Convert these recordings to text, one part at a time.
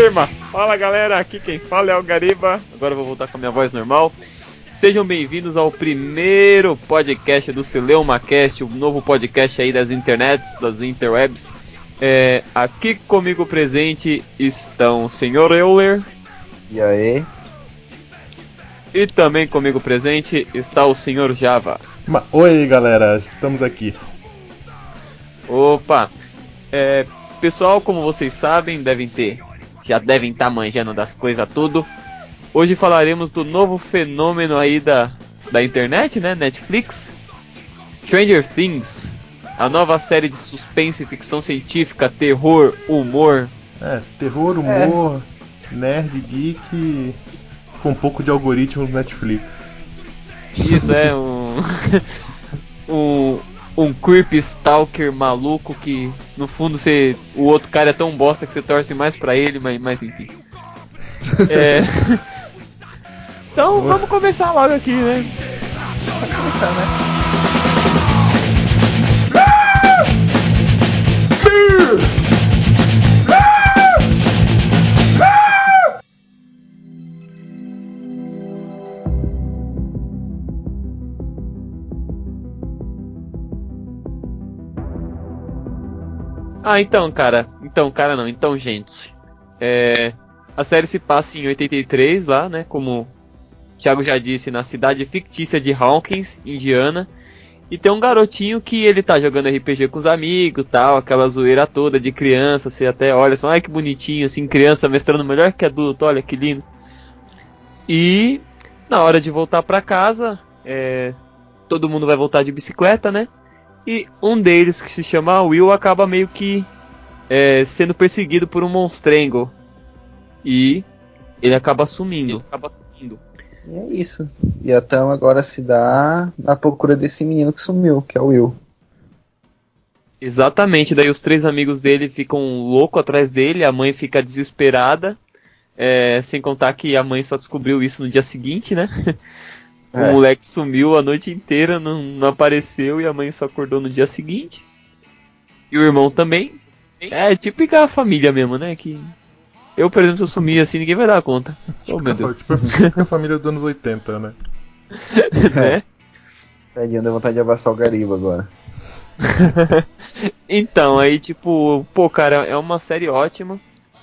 Firma! Fala galera, aqui quem fala é o Gariba. Agora eu vou voltar com a minha voz normal. Sejam bem-vindos ao primeiro podcast do CeleumaCast, o novo podcast aí das internets, das interwebs. Aqui comigo presente estão o Sr. Euler. E aí? E também comigo presente está o Sr. Java. Oi galera, estamos aqui. Opa! Pessoal, como vocês sabem, já devem estar manjando das coisas tudo. Hoje falaremos do novo fenômeno aí da internet, né? Netflix. Stranger Things. A nova série de suspense, ficção científica, terror, humor. Terror, humor, nerd, geek, com um pouco de algoritmo no Netflix. Isso é um creepy stalker maluco que no fundo o outro cara é tão bosta que você torce mais pra ele, mas enfim. Então vamos começar logo aqui, né? Vamos começar, né? Então, gente. A série se passa em 83 lá, né? Como o Thiago já disse, na cidade fictícia de Hawkins, Indiana. E tem um garotinho que ele tá jogando RPG com os amigos, tal, aquela zoeira toda de criança, você até olha assim, ai que bonitinho, assim, criança mestrando melhor que adulto, olha que lindo. E na hora de voltar pra casa, todo mundo vai voltar de bicicleta, né? E um deles, que se chama Will, acaba meio que sendo perseguido por um monstrengo. E ele acaba sumindo. E é isso. E a Tam agora se dá na procura desse menino que sumiu, que é o Will. Exatamente, daí os três amigos dele ficam loucos atrás dele, a mãe fica desesperada. Sem contar que a mãe só descobriu isso no dia seguinte, né? O moleque sumiu a noite inteira, não apareceu e a mãe só acordou no dia seguinte. E o irmão também. É típica família mesmo, né? Que eu, por exemplo, se eu sumir assim, ninguém vai dar conta. Meu Deus. Típica família dos anos 80, né? Né? Tadinho, deu vontade de abraçar o Gariba agora. Então, aí tipo, cara, é uma série ótima.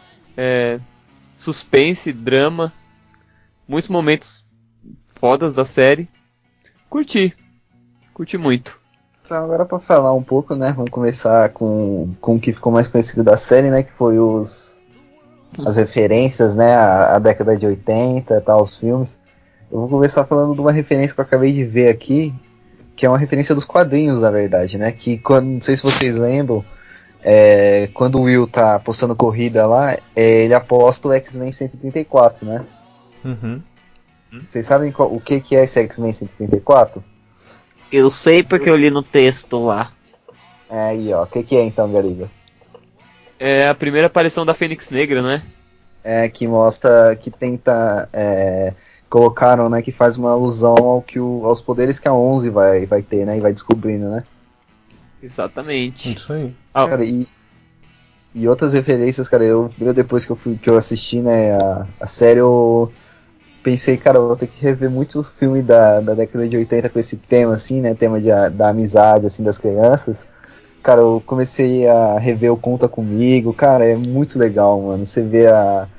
Suspense, drama, muitos momentos fodas da série. Curti muito. Então, agora pra falar um pouco, né? Vamos começar com o que ficou mais conhecido da série, né? Que foi as referências, né? A década de 80 e tal, os filmes. Eu vou começar falando de uma referência que eu acabei de ver aqui, que é uma referência dos quadrinhos, na verdade, né? Que não sei se vocês lembram, quando o Will tá apostando corrida lá, ele aposta o X-Men 134, né? Uhum. Vocês sabem o que é esse X-Men 134? Eu sei porque eu li no texto lá. Aí, ó. O que é então, Gariba? É a primeira aparição da Fênix Negra, né? Que mostra, que tenta... colocaram, né, que faz uma alusão aos poderes que a 11 vai ter, né? E vai descobrindo, né? Exatamente. Isso aí. Cara, e outras referências, cara, eu depois que eu assisti, né, a série, eu pensei, cara, eu vou ter que rever muito filme da década de 80 com esse tema, assim, né, tema da amizade, assim, das crianças. Cara, eu comecei a rever o Conta Comigo, cara, é muito legal, mano, você vê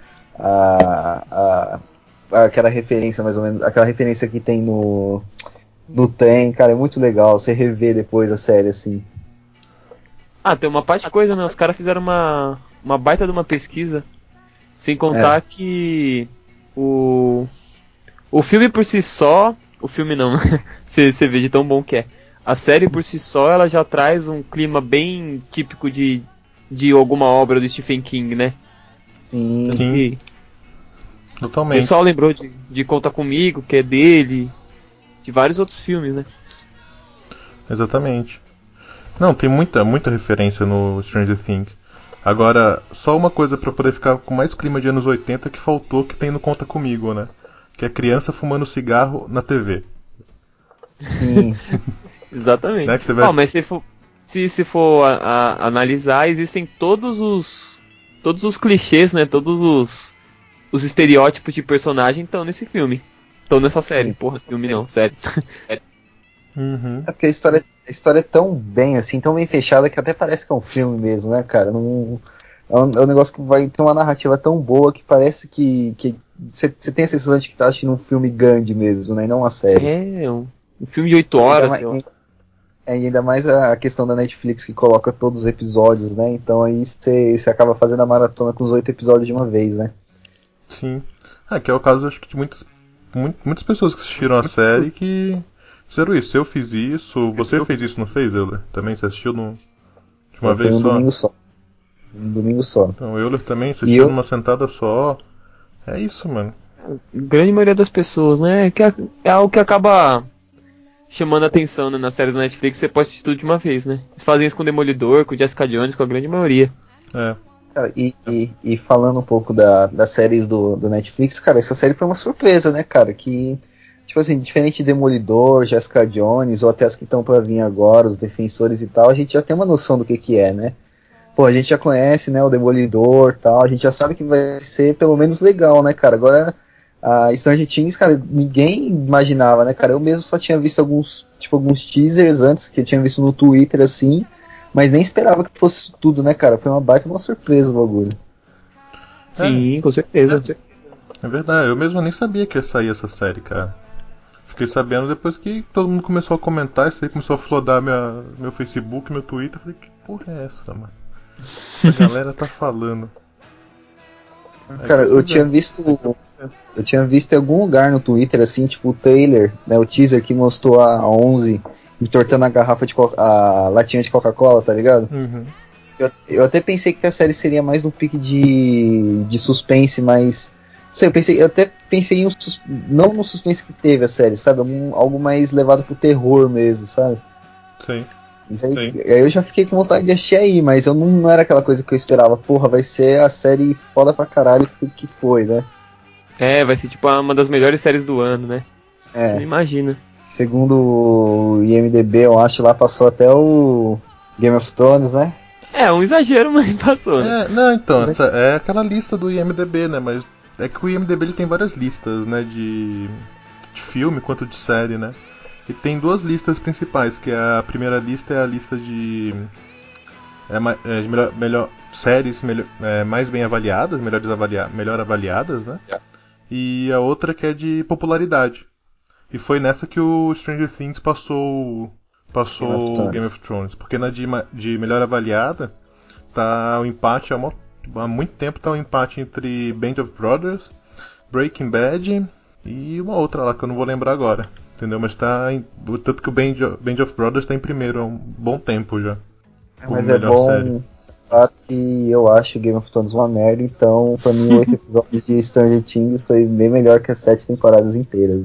aquela referência, mais ou menos, aquela referência que tem no trem, cara, é muito legal, você rever depois a série, assim. Tem uma parte de coisa, né? Os caras fizeram uma baita de uma pesquisa. Sem contar que o filme por si só... O filme não, você vê de tão bom que é. A série por si só, ela já traz um clima bem típico de alguma obra do Stephen King, né? Sim. Sim. O Totalmente. pessoal lembrou de Conta Comigo, que é dele, de vários outros filmes, né? Exatamente. Não, tem muita referência no Stranger Things. Agora, só uma coisa pra poder ficar com mais clima de anos 80 que faltou, que tem no Conta Comigo, né? Que é criança fumando cigarro na TV. Sim. Exatamente. Né? Que você vai... Mas se for analisar, existem todos todos os clichês, né? Todos os estereótipos de personagem estão nesse filme. Estão nessa série. Porra, filme não, série. Uhum. É porque a história é tão bem, assim, tão bem fechada que até parece que é um filme mesmo, né, cara? Não, é um negócio que vai ter uma narrativa tão boa que parece que você tem a sensação de que tá assistindo um filme grande mesmo, né? E não uma série. É, um filme de 8 horas, sei lá. Ainda mais a questão da Netflix que coloca todos os episódios, né? Então aí você acaba fazendo a maratona com os 8 episódios de uma vez, né? Sim. Que é o caso, acho que, de muitas pessoas que assistiram a série que fizeram isso. Eu fiz isso, você fez isso, não fez, Euler? Também? Você assistiu de uma vez Foi um só? domingo só. Um domingo só. Então, o Euler também assistiu numa sentada só. É isso, mano. A grande maioria das pessoas, né? É algo que acaba chamando a atenção, né? Nas séries da Netflix, você pode assistir tudo de uma vez, né? Eles fazem isso com o Demolidor, com o Jessica Jones, com a grande maioria. É. Cara, e falando um pouco das séries do Netflix, cara, essa série foi uma surpresa, né, cara? Que, tipo assim, diferente de Demolidor, Jessica Jones, ou até as que estão pra vir agora, os Defensores e tal, a gente já tem uma noção do que é, né? Pô, a gente já conhece, né, o Demolidor e tal, a gente já sabe que vai ser pelo menos legal, né, cara? Agora, a Stranger Things, cara, ninguém imaginava, né, cara? Eu mesmo só tinha visto alguns teasers antes, que eu tinha visto no Twitter, assim, mas nem esperava que fosse tudo, né, cara? Foi uma baita uma surpresa o bagulho. Sim, com certeza. É verdade, eu mesmo nem sabia que ia sair essa série, cara. Fiquei sabendo depois que todo mundo começou a comentar, isso aí começou a flodar meu Facebook, meu Twitter. Eu falei, que porra é essa, mano? Essa galera tá falando. Cara, eu tinha visto em algum lugar no Twitter, assim, tipo o trailer, né, o teaser que mostrou a 11 entortando a garrafa a latinha de Coca-Cola, tá ligado? Uhum. Eu até pensei que a série seria mais um pique de suspense, mas não sei, eu até pensei em não no suspense que teve a série, sabe? Algo mais levado pro terror mesmo, sabe? Sim. Mas aí eu já fiquei com vontade de assistir aí, mas eu não era aquela coisa que eu esperava. Porra, vai ser a série foda pra caralho que foi, né? É, vai ser tipo uma das melhores séries do ano, né? Você não imagina. Segundo o IMDB, eu acho, lá passou até o Game of Thrones, né? É, um exagero, mas passou, né? Não, então, essa é aquela lista do IMDB, né? Mas é que o IMDB ele tem várias listas, né? De filme quanto de série, né? E tem duas listas principais, que a primeira lista é a lista de de melhor séries mais bem avaliadas, melhor avaliadas, né? E a outra que é de popularidade. E foi nessa que o Stranger Things passou o Game of Thrones. Porque na de melhor avaliada tá o empate há muito tempo, tá um empate entre Band of Brothers, Breaking Bad e uma outra lá que eu não vou lembrar agora. Entendeu? Mas tanto que o Band of Brothers tá em primeiro há um bom tempo já. Como Mas melhor série. Claro que eu acho Game of Thrones uma merda, então pra mim 8 episódios de Stranger Things foi bem melhor que as 7 temporadas inteiras.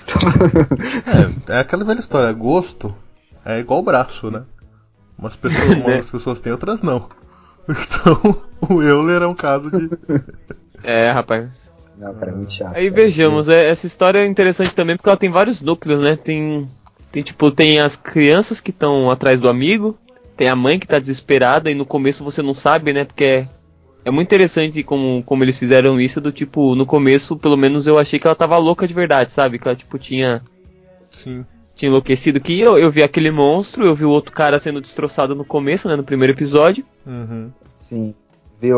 É aquela velha história, gosto é igual braço, né? Umas pessoas têm, outras não. Então, o Euler é um caso de... É, rapaz. Não, cara, é muito chato. Aí vejamos, essa história é interessante também porque ela tem vários núcleos, né? Tem as crianças que estão atrás do amigo, tem a mãe que tá desesperada e no começo você não sabe, né? Porque é muito interessante como eles fizeram isso, do tipo, no começo, pelo menos eu achei que ela tava louca de verdade, sabe? Que ela, tipo, tinha enlouquecido. Que eu vi aquele monstro, eu vi o outro cara sendo destroçado no começo, né? No primeiro episódio. Uhum. Sim. Viu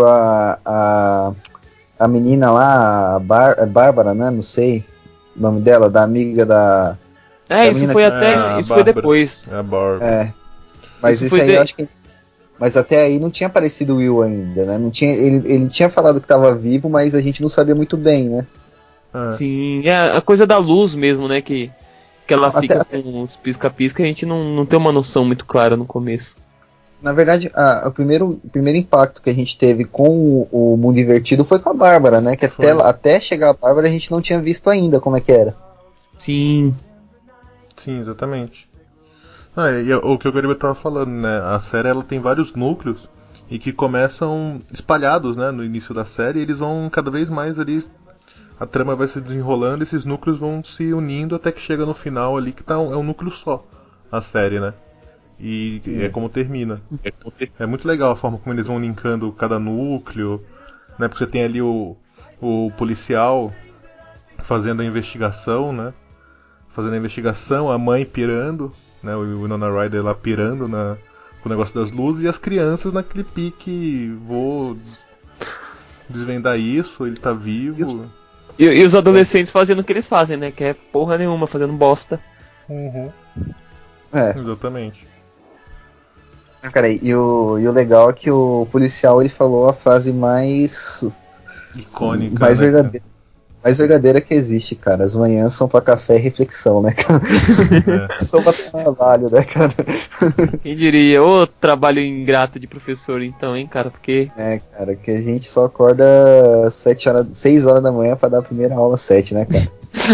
a menina lá, Bárbara, né? Não sei o nome dela, da amiga da. Isso foi isso foi depois. É a Bárbara. É. Mas isso aí eu acho que. Mas até aí não tinha aparecido o Will ainda, né? Não tinha, ele tinha falado que estava vivo, mas a gente não sabia muito bem, né? Sim, é a coisa da luz mesmo, né? Que ela fica com os pisca-pisca, a gente não tem uma noção muito clara no começo. Na verdade, o primeiro impacto que a gente teve com o Mundo Invertido foi com a Bárbara, né? Que até chegar a Bárbara a gente não tinha visto ainda como é que era. Sim. Sim, exatamente. E o que o Gariba estava falando, né? A série ela tem vários núcleos e que começam espalhados, né? No início da série, e eles vão cada vez mais ali. A trama vai se desenrolando, esses núcleos vão se unindo até que chega no final ali que é um núcleo só, a série, né? E é como termina. É muito legal a forma como eles vão linkando cada núcleo. né? Porque você tem ali o policial fazendo a investigação, né? Fazendo a investigação, a mãe pirando, né? O Winona Ryder lá pirando com o negócio das luzes, e as crianças naquele pique, vou desvendar isso, ele tá vivo. E os adolescentes fazendo o que eles fazem, né? Que é porra nenhuma, fazendo bosta. Uhum. É. Exatamente. Cara, e o legal é que o policial ele falou a frase mais Icônica, mais né? verdadeira, mais verdadeira que existe, cara. As manhãs são pra café e reflexão, né, cara? São pra trabalho, né, cara? Quem diria? Ô, trabalho ingrato de professor, então, hein, cara? Porque. É, cara, que a gente só acorda 6 horas da manhã pra dar a primeira aula às 7, né, cara?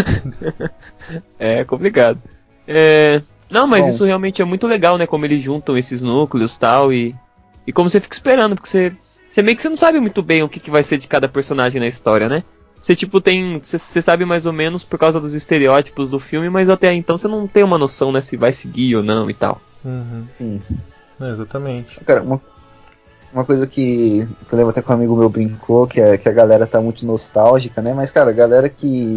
É complicado. Não, mas Bom. isso realmente é muito legal, né? Como eles juntam esses núcleos tal, e como você fica esperando, porque você meio que você não sabe muito bem o que vai ser de cada personagem na história, né? Você tipo tem. Você sabe mais ou menos por causa dos estereótipos do filme, mas até então você não tem uma noção, né? Se vai seguir ou não e tal. Uhum. Sim. Exatamente. Cara, uma coisa que eu lembro até que um amigo meu brincou, que a galera tá muito nostálgica, né? Mas, cara, a galera que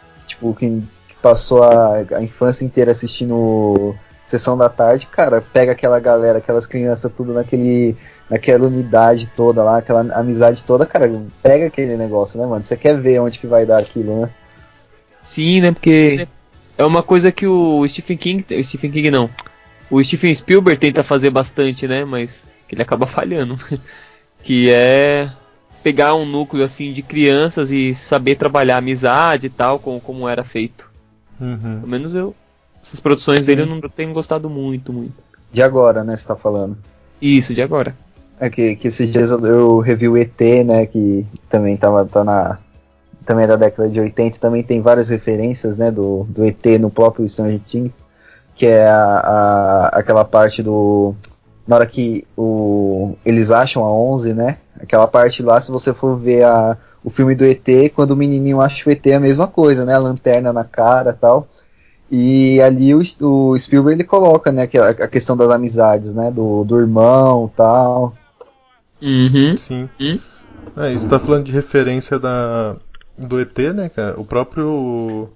passou a infância inteira assistindo Sessão da Tarde, cara, pega aquela galera, aquelas crianças tudo naquela unidade toda lá, aquela amizade toda, cara, pega aquele negócio, né, mano? Você quer ver onde que vai dar aquilo, né? Sim, né? Porque é uma coisa que o Stephen King não. O Steven Spielberg tenta fazer bastante, né? Mas que ele acaba falhando. Que é pegar um núcleo assim de crianças e saber trabalhar amizade e tal, como era feito. Uhum. Pelo menos essas produções dele eu não tenho gostado muito. De agora, né, você tá falando? Isso, de agora. É que esses dias eu revi o ET, né, que também também é da década de 80, também tem várias referências, né, do ET no próprio Stranger Things, que é aquela parte na hora que eles acham a 11, né, aquela parte lá, se você for ver o filme do ET, quando o menininho acha o ET é a mesma coisa, né, a lanterna na cara e tal, e ali o Spielberg ele coloca, né, a questão das amizades, né, do irmão e tal. Uhum. Sim. Você tá falando de referência do ET, né, cara? O próprio.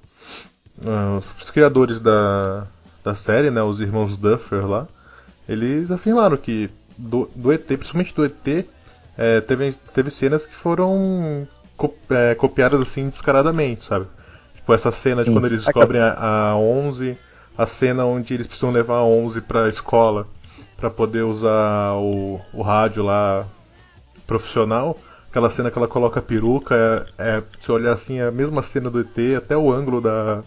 Os criadores da série, né? Os irmãos Duffer lá, eles afirmaram que do ET, principalmente do ET, teve cenas que foram copiadas assim descaradamente, sabe? Tipo essa cena de Sim. quando eles descobrem a 11, a cena onde eles precisam levar a 11 pra escola pra poder usar o rádio lá profissional. Aquela cena que ela coloca a peruca, se olhar assim, é a mesma cena do ET, até o ângulo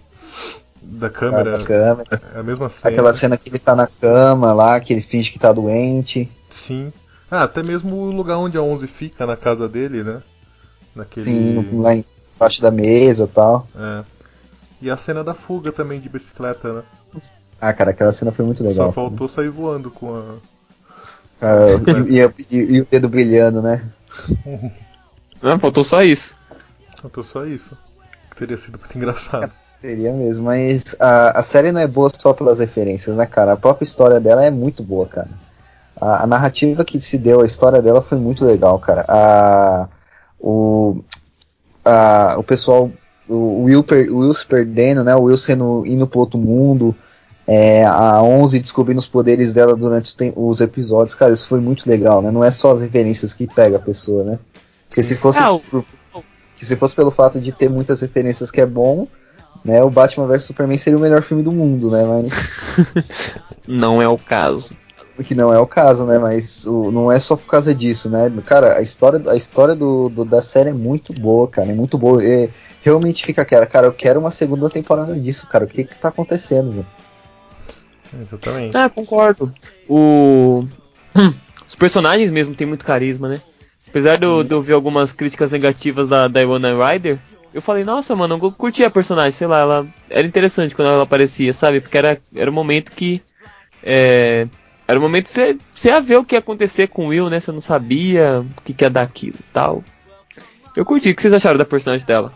da câmera, Da câmera. é a mesma cena. Aquela cena que ele tá na cama lá, que ele finge que tá doente. Sim. Até mesmo o lugar onde a 11 fica, na casa dele, né? Sim, Naquele. lá embaixo da mesa e tal. É. E a cena da fuga também de bicicleta, né? Ah, cara, aquela cena foi muito Só legal. faltou sair voando com a E, bicicleta. e o dedo brilhando, né? Ah, faltou só isso. Faltou só isso. Que teria sido muito engraçado. Seria mesmo, mas a série não é boa só pelas referências, né, cara? A própria história dela é muito boa, cara. A narrativa que se deu, a história dela foi muito legal, cara. O pessoal, o Will se perdendo, né? O Will indo pro outro mundo. A 11 descobrindo os poderes dela durante os episódios, cara, isso foi muito legal, né? Não é só as referências que pega a pessoa, né? Porque se fosse, se fosse pelo fato de ter muitas referências que é bom, né? O Batman vs Superman seria o melhor filme do mundo, né? Mas Não é o caso. o que não é o caso, né? Mas não é só por causa disso, né? Cara, a história da série é muito boa, cara, é muito boa. Realmente fica cara, eu quero uma segunda temporada disso, cara. O que tá acontecendo, velho? Exatamente. Ah, concordo. Os personagens mesmo têm muito carisma, né? Apesar de eu ver algumas críticas negativas da Winona Ryder, eu falei, nossa, mano, eu curti a personagem, sei lá, ela era interessante quando ela aparecia, sabe? Porque era o momento que. Era o momento que você ia ver o que ia acontecer com o Will, né? Você não sabia o que ia dar aquilo e tal. Eu curti, o que vocês acharam da personagem dela?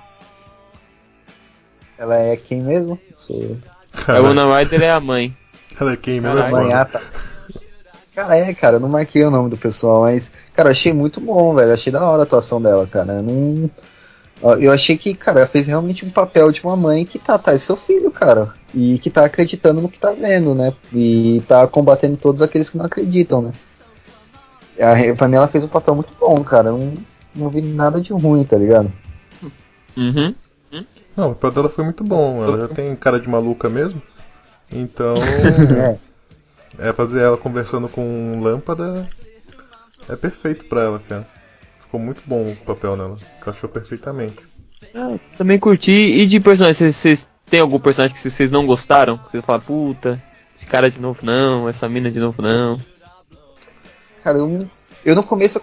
Ela é quem mesmo? A Winona Ryder é a mãe. Ela é quem mesmo? Caralho. É foda. Tá. Cara, eu não marquei o nome do pessoal, mas, cara, eu achei muito bom, velho. Achei da hora a atuação dela, cara. Eu achei que, cara, ela fez realmente um papel de uma mãe que tá atrás do seu filho, cara. E que tá acreditando no que tá vendo, né? E tá combatendo todos aqueles que não acreditam, né? Pra mim ela fez um papel muito bom, cara. Eu não vi nada de ruim, tá ligado? Uhum. Não, o papel dela foi muito bom. Ela já tem cara de maluca mesmo. Então, fazer ela conversando com lâmpada é perfeito pra ela, cara. Ficou muito bom o papel nela. Encaixou perfeitamente. Também curti. E de personagem, vocês tem algum personagem que vocês não gostaram? Que você fala, puta, esse cara de novo não, essa mina de novo não. Cara, eu no começo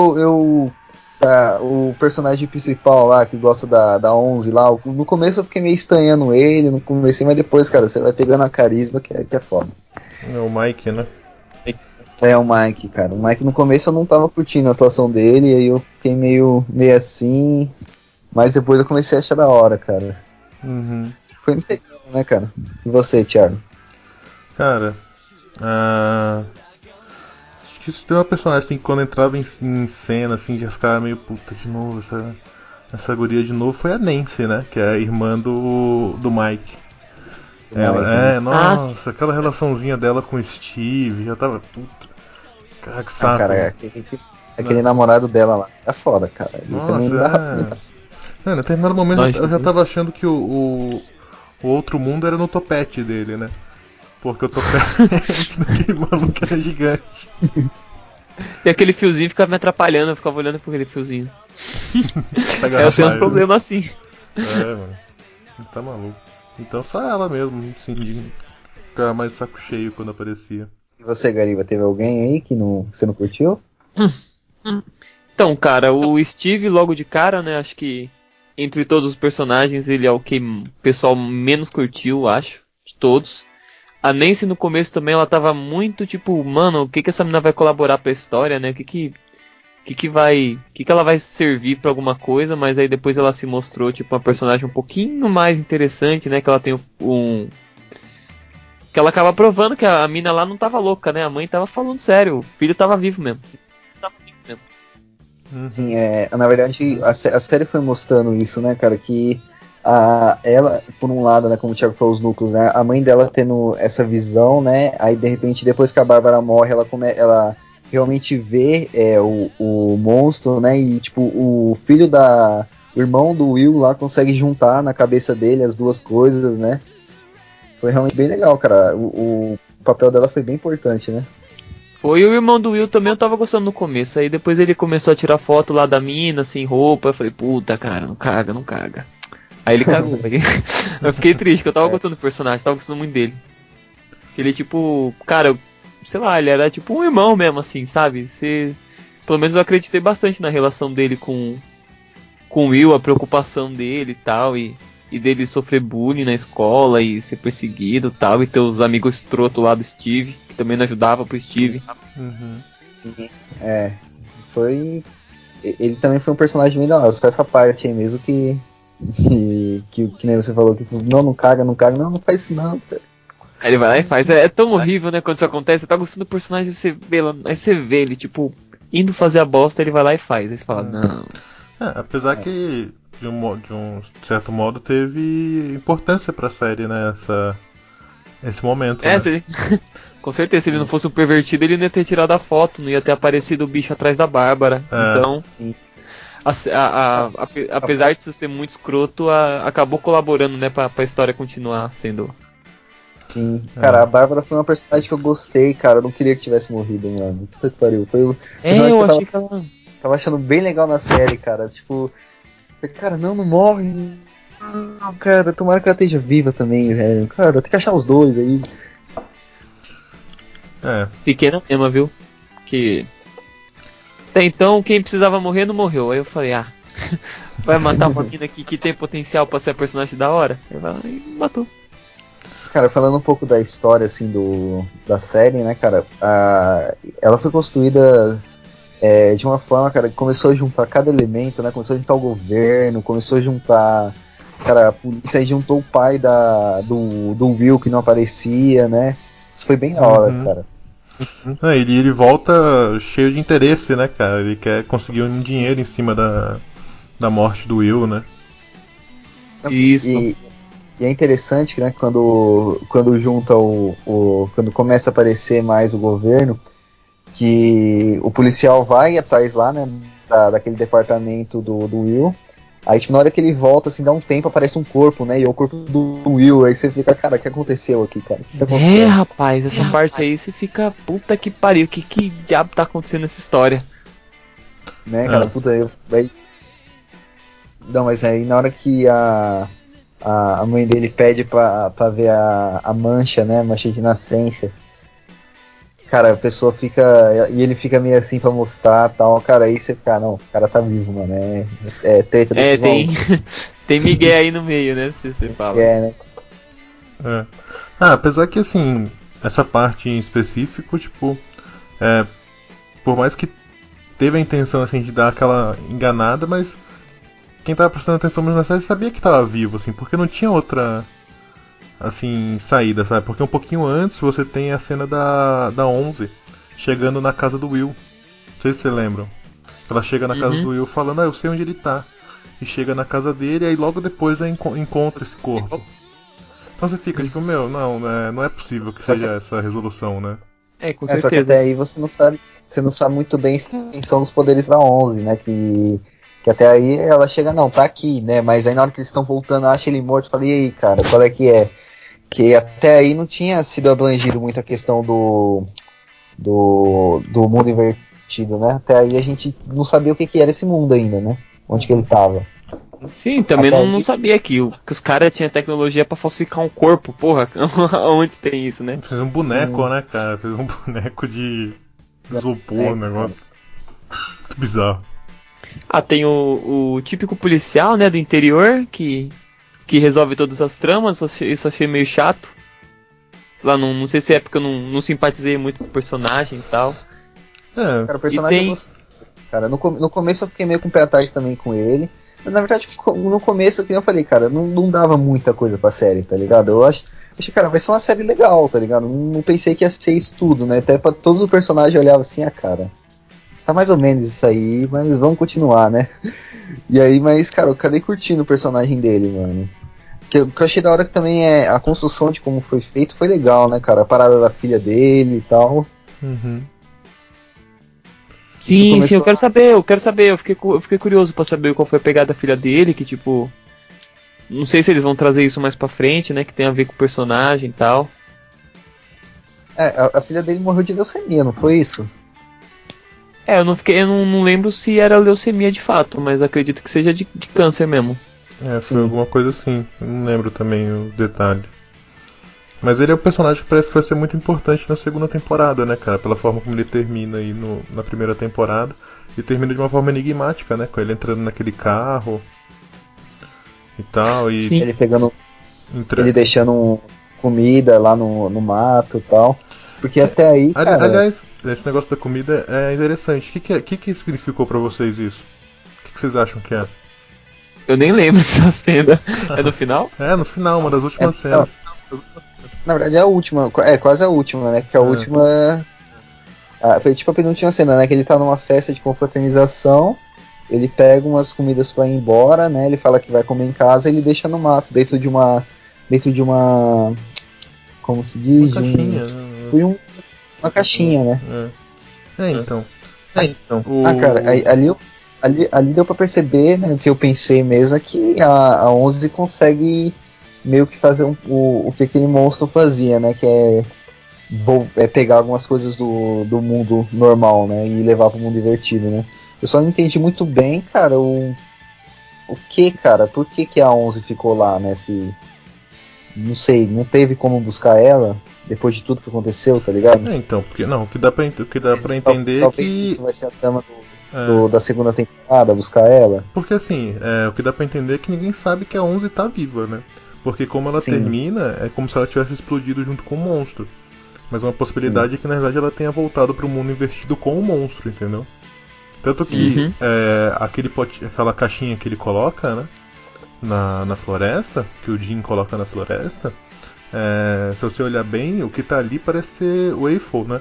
o personagem principal lá que gosta da 11 lá, no começo eu fiquei meio estranhando ele, no começo, mas depois, cara, você vai pegando a carisma que é foda. É o Mike, né? É o Mike, cara. O Mike no começo eu não tava curtindo a atuação dele, e aí eu fiquei meio assim, mas depois eu comecei a achar da hora, cara. Uhum. Foi me pegando, né, cara? E você, Thiago? Cara, acho que se tem uma personagem assim, que quando entrava em cena, assim, já ficava meio puta de novo, essa guria de novo, foi a Nancy, né? Que é a irmã do Mike. Do Ela, Mike, né? nossa, aquela relaçãozinha dela com o Steve, já tava puta. Cara, que Ah, saco, cara, mano. aquele namorado dela lá, é foda, cara. Ele também Nossa, não dá pra comentar. Mano, em determinado momento Nós eu já dois. tava achando que o outro mundo era no topete dele, né? Porque o topete daquele maluco era gigante. E aquele fiozinho ficava me atrapalhando, eu ficava olhando por aquele fiozinho. Pega Eu tenho uns rapaz, né? problemas assim. Mano. Ele tá maluco. Então só ela mesmo, assim, ficava mais de saco cheio quando aparecia. E você, Gariba, teve alguém aí que você não curtiu? Então, cara, o Steve logo de cara, né? Acho que entre todos os personagens ele é o que o pessoal menos curtiu, acho, de todos. A Nancy no começo também ela tava muito tipo, mano, o que que essa menina vai colaborar pra história, né? O que ela vai servir pra alguma coisa, mas aí depois ela se mostrou tipo uma personagem um pouquinho mais interessante, né? Que ela tem que ela acaba provando que a mina lá não tava louca, né? A mãe tava falando sério, o filho tava vivo mesmo. Sim, Uhum. na verdade, a série foi mostrando isso, né, cara, que ela, por um lado, né, como o Thiago falou, os núcleos, né, a mãe dela tendo essa visão, né, aí de repente, depois que a Bárbara morre, ela realmente vê o monstro, né, e tipo, o irmão do Will lá consegue juntar na cabeça dele as duas coisas, né, foi realmente bem legal, cara, o papel dela foi bem importante, né. Foi o irmão do Will também, eu tava gostando no começo. Aí depois ele começou a tirar foto lá da mina, sem roupa. Eu falei, puta, cara, não caga, não caga. Aí ele cagou. Aí eu fiquei triste, porque eu tava gostando do personagem, tava gostando muito dele. Ele, tipo, cara, sei lá, ele era tipo um irmão mesmo, assim, sabe? Pelo menos eu acreditei bastante na relação dele com o Will, a preocupação dele e tal. E dele sofrer bullying na escola e ser perseguido e tal. E ter os amigos estroto lá do Steve, que também não ajudava pro Steve. Uhum. Sim, foi. Ele também foi um personagem bem da hora, só essa parte aí mesmo que nem você falou, que não caga, não faz isso não, cara. Aí ele vai lá e faz. É tão horrível, né, quando isso acontece. Você tá gostando do personagem, você vê, aí você vê ele, tipo, indo fazer a bosta, ele vai lá e faz. Aí você fala, não. Apesar que, de um certo modo, teve importância pra série, né? Esse momento, É, né? se ele... com certeza, se ele não fosse um pervertido, ele não ia ter tirado a foto, não ia ter aparecido o bicho atrás da Bárbara. É. Então, Sim. apesar de isso ser muito escroto, acabou colaborando, né, pra história continuar sendo. Sim, cara, É. a Bárbara foi uma personagem que eu gostei, cara. Eu não queria que tivesse morrido, mano. Puta que pariu. Foi o É, personagem que eu eu achei que ela. tava achando bem legal na série, cara. Tipo, cara, não morre. Não, cara, tomara que ela esteja viva também, velho. Cara, tem que achar os dois aí. É. Pequena mesmo, viu? Que. Até então, quem precisava morrer não morreu. Aí eu falei, vai matar uma mina aqui que tem potencial pra ser a personagem da hora? Aí vai lá e matou. Cara, falando um pouco da história, assim, da série, né, cara, ela foi construída de uma forma, cara, que começou a juntar cada elemento, né, começou a juntar o governo, começou a juntar, cara, a polícia, aí juntou o pai do Will, que não aparecia, né, isso foi bem da hora, Uhum. cara. Ele volta cheio de interesse, né, cara? Ele quer conseguir um dinheiro em cima da morte do Will, né? Isso. E é interessante que, né, quando junta quando começa a aparecer mais o governo, que o policial vai atrás lá, né, daquele departamento do Will. Aí, tipo, na hora que ele volta, assim, dá um tempo, aparece um corpo, né? E é o corpo do Will. Aí você fica, cara, o que aconteceu aqui, cara? O que tá acontecendo? Rapaz, essa parte aí você fica, puta que pariu, que diabo tá acontecendo nessa história? Né, cara, puta, Não, mas aí na hora que a mãe dele pede pra ver a mancha, né? Mancha de nascença. Cara, a pessoa fica. E ele fica meio assim pra mostrar tal. Cara, aí você fica, não, o cara tá vivo, mano. É treta desses Tem, malucos. tem Miguel aí no meio, né? Você fala. Né? É. Apesar que, assim, essa parte em específico, tipo, por mais que teve a intenção, assim, de dar aquela enganada, mas quem tava prestando atenção mesmo na série sabia que tava vivo, assim, porque não tinha outra, assim, saída, sabe? Porque um pouquinho antes você tem a cena da 11 chegando na casa do Will. Não sei se vocês lembram. Ela chega na casa do Will falando, eu sei onde ele tá. E chega na casa dele, aí logo depois ela encontra esse corpo. Então você fica tipo, não é possível que seja essa resolução, né? Com Só que certeza. até aí você não sabe muito bem a extensão dos poderes da 11, né? Que até aí ela chega, não, tá aqui, né? Mas aí na hora que eles estão voltando, acha ele morto, fala, e aí, cara, qual é que é? Que até aí não tinha sido abrangido muito a questão do mundo invertido, né? Até aí a gente não sabia o que era esse mundo ainda, né? Onde que ele tava. Sim, também Até não sabia que os caras tinham tecnologia pra falsificar um corpo, porra. Onde tem isso, né? Fez um boneco, né, cara? Fez um boneco de isopor, negócio. Muito bizarro. Tem o típico policial, né, do interior, que resolve todas as tramas. Isso achei meio chato. Sei lá, não sei se é porque eu não simpatizei muito com o personagem e tal. Cara, o personagem tem... eu gostei. Cara, no começo eu fiquei meio com o pé atrás também com ele. Mas na verdade, no começo, que eu falei, cara, não dava muita coisa pra série, tá ligado? Achei, cara, vai ser uma série legal, tá ligado? Não pensei que ia ser isso tudo, né? Até pra todos os personagens olhavam assim, cara, tá mais ou menos isso aí, mas vamos continuar, né? E aí, mas, cara, eu acabei curtindo o personagem dele, mano. O que eu achei da hora que também é a construção de como foi feito foi legal, né, cara? A parada da filha dele e tal. Uhum. Sim, eu quero saber. Eu fiquei curioso pra saber qual foi a pegada da filha dele, que tipo. Não sei se eles vão trazer isso mais pra frente, né? Que tem a ver com o personagem e tal. A filha dele morreu de leucemia, não foi isso? Eu não lembro se era leucemia de fato, mas acredito que seja de câncer mesmo. Foi Sim. alguma coisa assim. Eu não lembro também o detalhe. Mas ele é um personagem que parece que vai ser muito importante na segunda temporada, né, cara? Pela forma como ele termina aí na primeira temporada. E termina de uma forma enigmática, né? Com ele entrando naquele carro e tal. E Sim. Ele pegando. Ele deixando comida lá no mato e tal. Porque até aí, cara. Aliás, esse negócio da comida é interessante. O que significou pra vocês isso? O que vocês acham que é? Eu nem lembro dessa cena. É no final? No final, uma das últimas Não, cenas. na verdade é a última. É quase a última, né? Porque a última. Foi tipo a penúltima cena, né? Que ele tá numa festa de confraternização. Ele pega umas comidas pra ir embora, né? Ele fala que vai comer em casa e ele deixa no mato, dentro de uma. Dentro de uma. Como se diz? Uma caixinha. Uma caixinha, né? Então. Cara, ali deu pra perceber, né? O que eu pensei mesmo é que a 11 consegue meio que fazer o que aquele monstro fazia, né? Que é pegar algumas coisas do mundo normal, né? E levar pro mundo invertido, né? Eu só não entendi muito bem, cara, o que, cara? Por que a 11 ficou lá, né? Não sei, não teve como buscar ela depois de tudo que aconteceu, tá ligado? Então, porque não, o que dá pra entender é Talvez que. isso vai ser a trama da segunda temporada, buscar ela. Porque assim, o que dá pra entender é que ninguém sabe que a 11 tá viva, né? Porque como ela Sim. termina, é como se ela tivesse explodido junto com o monstro. Mas uma possibilidade é que na verdade ela tenha voltado pro mundo invertido com o monstro, entendeu? Tanto que aquela caixinha que ele coloca, né? Na floresta, que o Jim coloca na floresta, se você olhar bem, o que tá ali parece ser o Eiffel, né?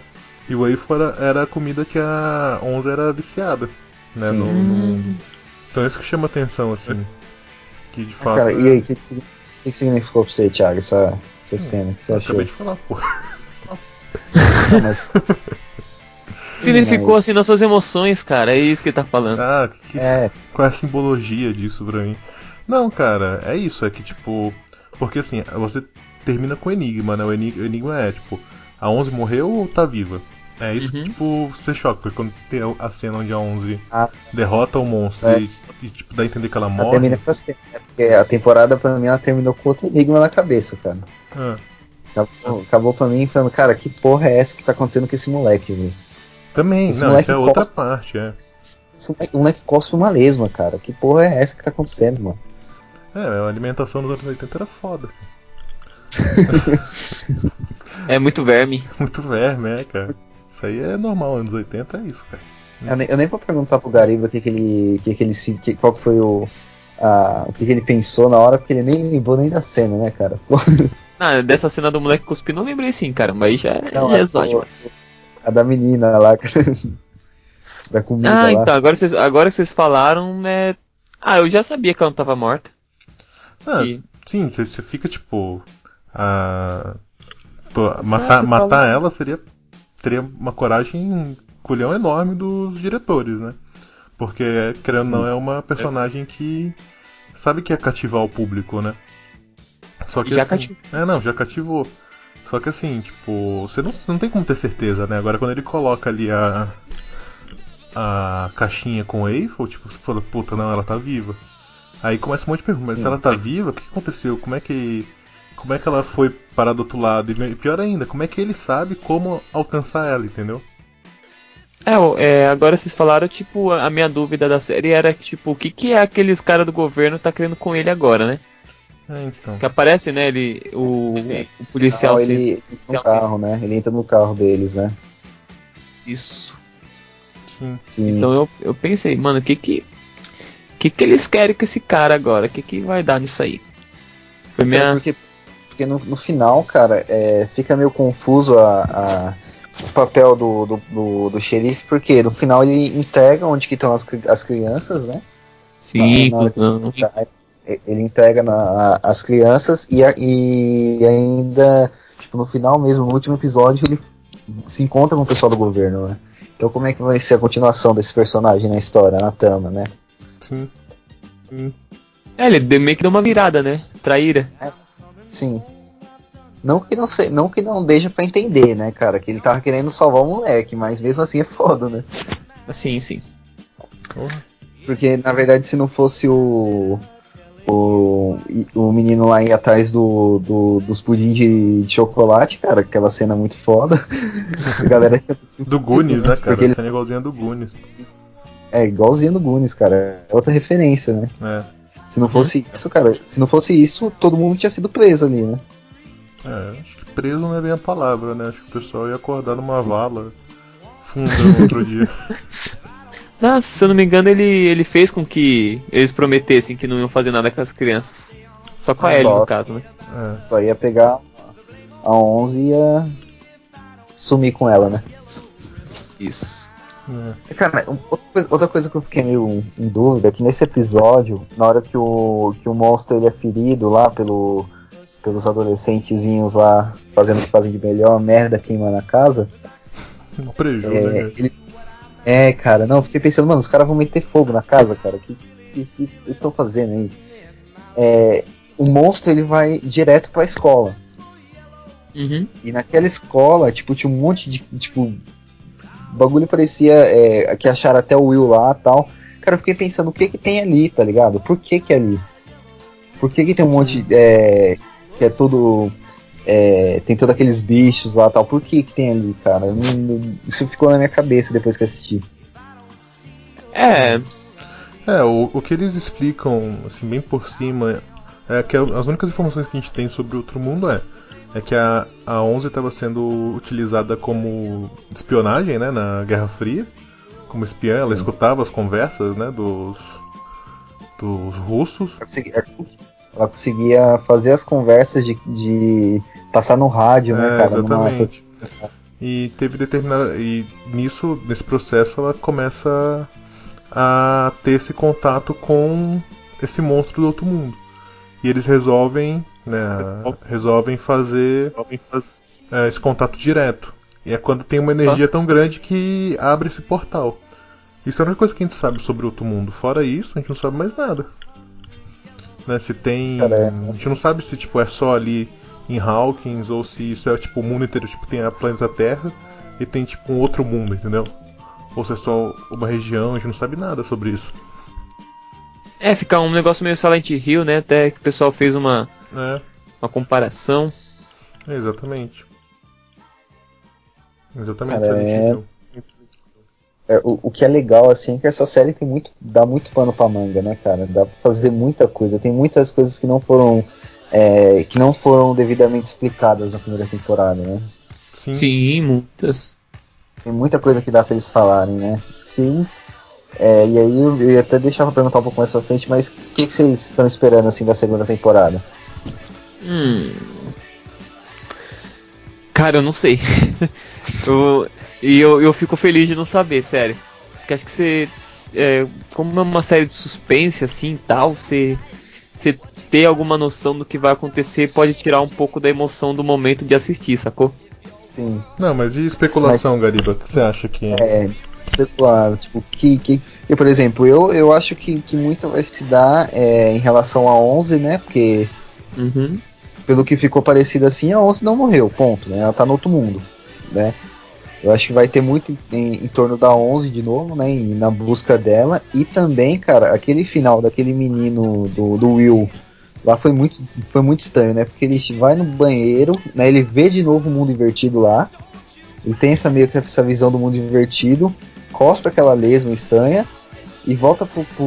E o waffle era a comida que a 11 era viciada, né? Então isso que chama atenção, assim. Que de fato. Cara, e aí, o que significou pra você, Thiago, essa cena? O que você Eu achou? acabei de falar, pô. Não, mas... Significou assim nas suas emoções, cara. É isso que ele tá falando. Ah, É. qual é a simbologia disso pra mim? Não, cara, é isso, é que tipo. Porque assim, você termina com o enigma, né? O enigma é tipo, a 11 morreu ou tá viva? É isso que, tipo, você choca, porque quando tem a cena onde a 11 derrota o monstro e, tipo, dá a entender que ela morre. Termina faz tempo, né? Porque a temporada, pra mim, ela terminou com outro enigma na cabeça, cara. Acabou pra mim falando, cara, que porra é essa que tá acontecendo com esse moleque, velho? Também, Esse não, moleque essa é outra parte, é. O moleque cospe uma lesma, cara. Que porra é essa que tá acontecendo, mano? A alimentação dos anos 80 era foda. É muito verme. Muito verme, cara. Isso aí é normal, anos 80 é isso, cara. Eu nem vou perguntar pro Gariba qual que foi o que ele pensou na hora, porque ele nem lembrou nem da cena, né, cara? Ah, dessa cena do moleque cuspindo eu lembrei sim, cara. Mas já Não, é exótico. a da menina lá, da comida lá. Então, agora que vocês falaram, né? Ah, eu já sabia que ela não tava morta. Sim, você fica tipo. Você Matar ela teria uma coragem culhão enorme dos diretores, né? Porque, querendo ou não, é uma personagem que sabe que é cativar o público, né? Só que já assim. cativou. Já cativou. Só que assim, tipo, você não tem como ter certeza, né? Agora quando ele coloca ali a caixinha com o Eiffel, tipo, você fala, puta, não, ela tá viva. Aí começa um monte de perguntas, mas se ela tá viva, o que aconteceu? Como é que ela foi parar do outro lado? E pior ainda, como é que ele sabe como alcançar ela, entendeu? Agora vocês falaram, tipo, a minha dúvida da série era, tipo, o que é aqueles caras do governo tá querendo com ele agora, né? Então. Que aparece, né, o policial... Não, ele entra no carro, né? Ele entra no carro deles, né? Isso. Sim. Então eu pensei, mano, o que eles querem com esse cara agora? O que vai dar nisso aí? Foi minha... Porque no final, cara, fica meio confuso o papel do xerife, porque no final ele entrega onde que estão as crianças, né? Sim, ele entrega as crianças e ainda, tipo, no final mesmo, no último episódio, ele se encontra com o pessoal do governo, né? Então como é que vai ser a continuação desse personagem na história, na trama, né? Sim. Ele meio que deu uma virada, né? Traíra. Sim. Não que não deixa pra entender, né, cara? Que ele tava querendo salvar o moleque, mas mesmo assim é foda, né? Sim. Porque, na verdade, se não fosse o menino lá ir atrás dos pudim de chocolate, cara, aquela cena muito foda. A galera do Goonies, né, cara? Porque A cena é igualzinha do Goonies. É igualzinho do Goonies, cara. É outra referência, né? Se não fosse isso, cara, todo mundo tinha sido preso ali, né? Acho que preso não é bem a palavra, né? Acho que o pessoal ia acordar numa vala funda no outro dia. Não, se eu não me engano, ele fez com que eles prometessem que não iam fazer nada com as crianças. Só com a Ellie, no caso, né? Só ia pegar a 11 e ia sumir com ela, né? Isso. Cara, outra coisa que eu fiquei meio em dúvida é que nesse episódio, na hora que o monstro ele é ferido lá pelos adolescentezinhos lá fazendo o que fazem de melhor, merda queimando a casa. Um preju, né? Cara, não, eu fiquei pensando, mano, os caras vão meter fogo na casa, cara. O que eles estão fazendo aí? O monstro ele vai direto pra escola. Uhum. E naquela escola, tipo, tinha um monte de. Tipo, o bagulho parecia que acharam até o Will lá e tal. Cara, eu fiquei pensando, o que tem ali, tá ligado? Por que é ali? Por que tem um monte que é todo... tem todos aqueles bichos lá e tal. Por que tem ali, cara? Isso ficou na minha cabeça depois que eu assisti. O que eles explicam, assim, bem por cima, é que as únicas informações que a gente tem sobre o outro mundo é que a 11 estava sendo utilizada como espionagem, né, na Guerra Fria, como espiã, ela escutava as conversas, né, dos russos. Ela conseguia fazer as conversas de passar no rádio, né, cara? Exatamente. E teve determinada. E nesse processo, ela começa a ter esse contato com esse monstro do outro mundo. E eles resolvem, né, fazer esse contato direto. E é quando tem uma energia tão grande que abre esse portal. Isso é a única coisa que a gente sabe sobre o outro mundo. Fora isso, a gente não sabe mais nada. Né, se tem. A gente não sabe se tipo, é só ali em Hawkins ou se isso é tipo o mundo inteiro, tipo, tem a planeta Terra e tem tipo um outro mundo, entendeu? Ou se é só uma região, a gente não sabe nada sobre isso. Fica um negócio meio Silent Hill, né? Até que o pessoal fez uma comparação. Exatamente. Exatamente, Cara, Silent Hill. O que é legal, assim, é que essa série dá muito pano pra manga, né, cara? Dá pra fazer muita coisa. Tem muitas coisas que não foram devidamente explicadas na primeira temporada, né? Sim, muitas. Tem muita coisa que dá pra eles falarem, né? E aí eu ia até deixar pra perguntar um pouco mais pra frente, mas o que vocês estão esperando, assim, da segunda temporada? Cara, eu não sei. eu fico feliz de não saber, sério. Porque acho que você. Como é uma série de suspense assim e tal, você ter alguma noção do que vai acontecer pode tirar um pouco da emoção do momento de assistir, sacou? Sim. Não, mas e especulação, Gariba? O que você acha que Especular, tipo, por exemplo, eu acho que muito vai se dar em relação a 11, né? Porque pelo que ficou parecido assim, a 11 não morreu, ponto, né? Ela tá no outro mundo, né? Eu acho que vai ter muito em torno da 11 de novo, né? E na busca dela. E também, cara, aquele final daquele menino do Will lá foi muito estranho, né? Porque ele vai no banheiro, né? Ele vê de novo o mundo invertido lá. Ele tem meio que essa visão do mundo invertido, cospe aquela lesma estranha e volta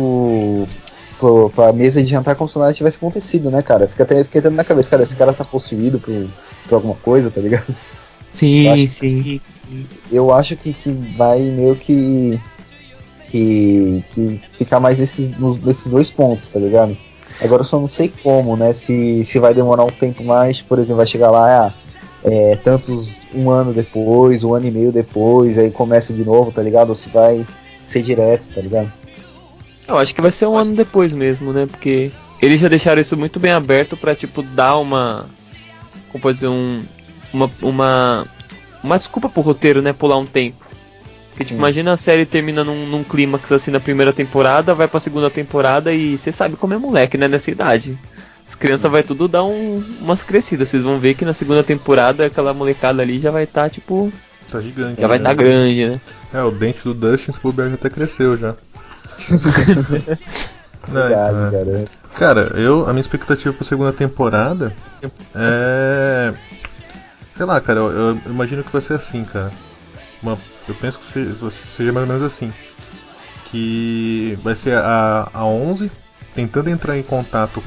pra mesa de jantar como se nada tivesse acontecido, né, cara? Fica até na cabeça, cara, esse cara tá possuído por alguma coisa, tá ligado? Sim, sim. Eu acho que vai meio que ficar mais nesses dois pontos, tá ligado? Agora eu só não sei como, né? Se vai demorar um tempo mais, por exemplo, vai chegar lá, um ano depois, um ano e meio depois, aí começa de novo, tá ligado? Ou se vai ser direto, tá ligado? Eu acho que vai ser um ano depois mesmo, né? Porque eles já deixaram isso muito bem aberto pra, tipo, dar uma. Como pode dizer, uma desculpa pro roteiro, né? Pular um tempo. Porque, tipo, imagina a série termina num clímax assim na primeira temporada, vai pra segunda temporada e você sabe como é moleque, né? Nessa idade. As crianças vai tudo dar umas crescidas. Vocês vão ver que na segunda temporada aquela molecada ali já vai estar, tipo. tá gigante? Já vai estar grande, né? O dente do Dustin, esse bobear já até cresceu já. Verdade, cara. Cara, a minha expectativa pra segunda temporada é. Sei lá, cara, eu imagino que vai ser assim, cara. Eu penso que seja mais ou menos assim. Que vai ser a 11 tentando entrar em contato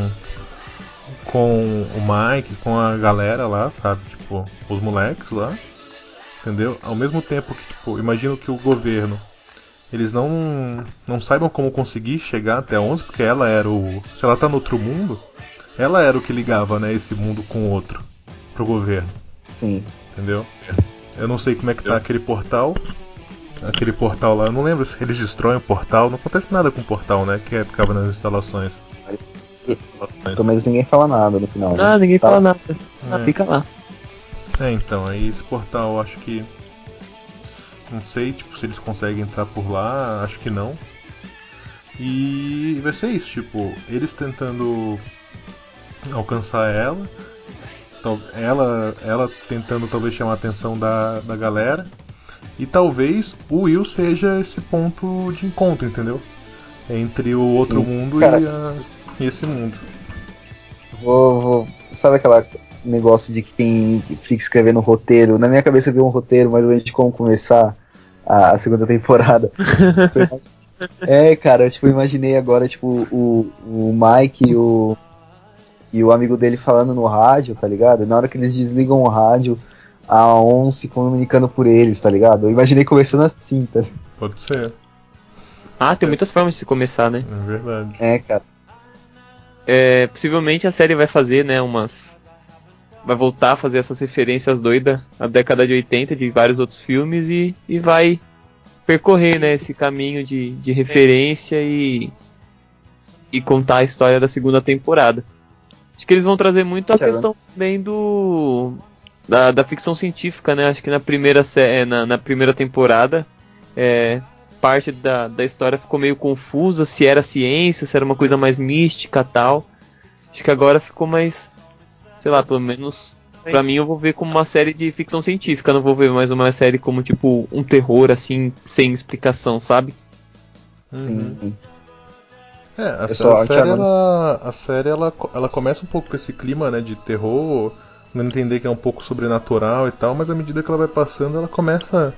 com o Mike, com a galera lá, sabe? Tipo, os moleques lá. Entendeu? Ao mesmo tempo que, tipo, imagino que o governo eles não saibam como conseguir chegar até a 11, porque ela era o. Se ela tá no outro mundo, ela era o que ligava, né, esse mundo com o outro, pro governo. Sim. Entendeu? Eu não sei como é que tá aquele portal. Aquele portal lá, eu não lembro se eles destroem o portal. Não acontece nada com o portal, né? Que ficava nas instalações. Pelo menos ninguém fala nada no final, né? Ninguém fala nada. Fica lá. Então, aí esse portal eu acho que. Não sei, tipo, se eles conseguem entrar por lá, acho que não. E vai ser isso, tipo, eles tentando alcançar ela, ela tentando talvez chamar a atenção da galera, e talvez o Will seja esse ponto de encontro, entendeu? Entre o outro mundo Cara, e esse mundo. Sabe aquela negócio de quem fica escrevendo roteiro? Na minha cabeça veio um roteiro mais ou menos de como começar a segunda temporada. Cara, eu imaginei agora, tipo, o Mike e o amigo dele falando no rádio, tá ligado? E na hora que eles desligam o rádio, a ON se comunicando por eles, tá ligado? Eu imaginei começando assim, tá? Pode ser. Tem muitas formas de se começar, né? É verdade. Cara. Possivelmente a série vai fazer, né, vai voltar a fazer essas referências doidas à década de 80 de vários outros filmes e vai percorrer, né, esse caminho de referência e contar a história da segunda temporada. Acho que eles vão trazer muito a questão também da ficção científica, né? Acho que na primeira temporada parte da história ficou meio confusa, se era ciência, se era uma coisa mais mística, tal. Acho que agora ficou mais, sei lá, pelo menos pra mim eu vou ver como uma série de ficção científica, não vou ver mais uma série como tipo um terror assim, sem explicação, sabe? Sim. A série ela começa um pouco com esse clima, né, de terror, não entender que é um pouco sobrenatural e tal, mas à medida que ela vai passando, ela começa